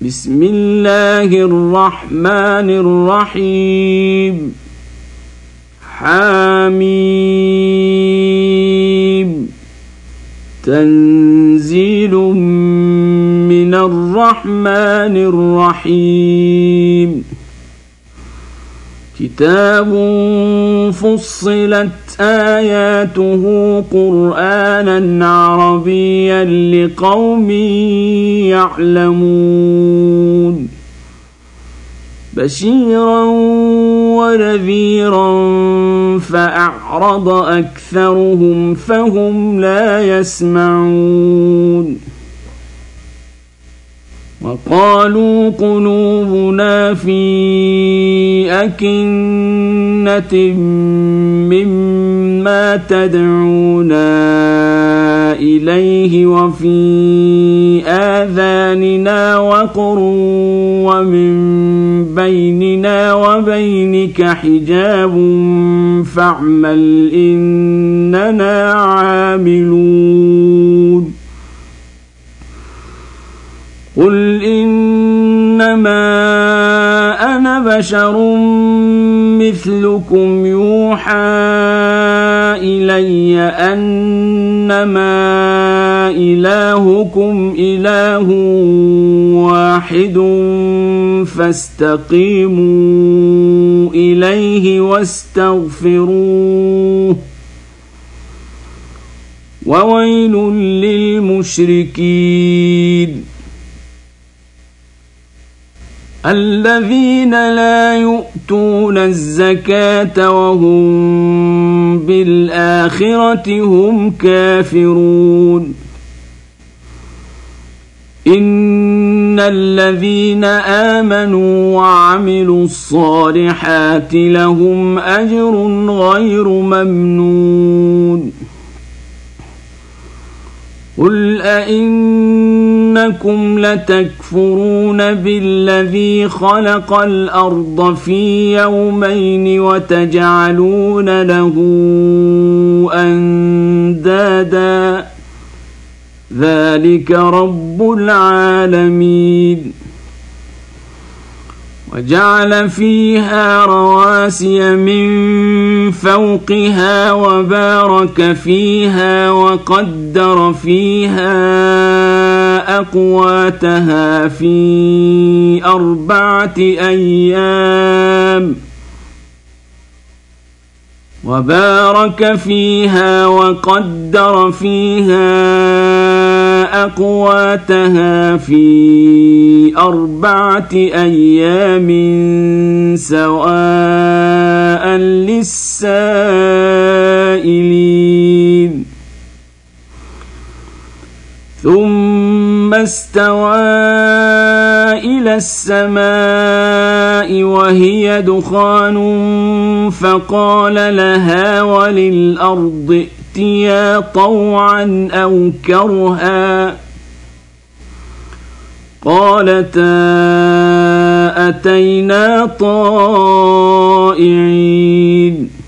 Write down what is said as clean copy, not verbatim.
بسم الله الرحمن الرحيم حميم تنزيل من الرحمن الرحيم كتاب فصلت آياته قرآنا عربيا لقوم يعلمون بشيرا ونذيرا فأعرض أكثرهم فهم لا يسمعون وقالوا قلوبنا في أكنة مما تدعونا إليه وفي آذاننا وقر ومن بيننا وبينك حجاب فاعمل إننا عاملون قل إنما أنا بشر مثلكم يوحى إلي أنما إلهكم إله واحد فاستقيموا إليه واستغفروه وويل للمشركين الذين لا يؤتون الزكاة وهم بالآخرة هم كافرون إن الذين آمنوا وعملوا الصالحات لهم أجر غير ممنون قل أئنكم لتكفرون بالذي خلق الأرض في يومين وتجعلون له أندادا ذلك رب العالمين وجعل فيها رواسي من فوقها وبارك فيها وقدر فيها أقواتها في 4 أيام وبارك فيها وقدر فيها أقواتها في 4 أيام سواء للسائلين ثم استوى إلى السماء وهي دخان فقال لها وللأرض ائتيا طوعا أو كرها قالتا أتينا طائعين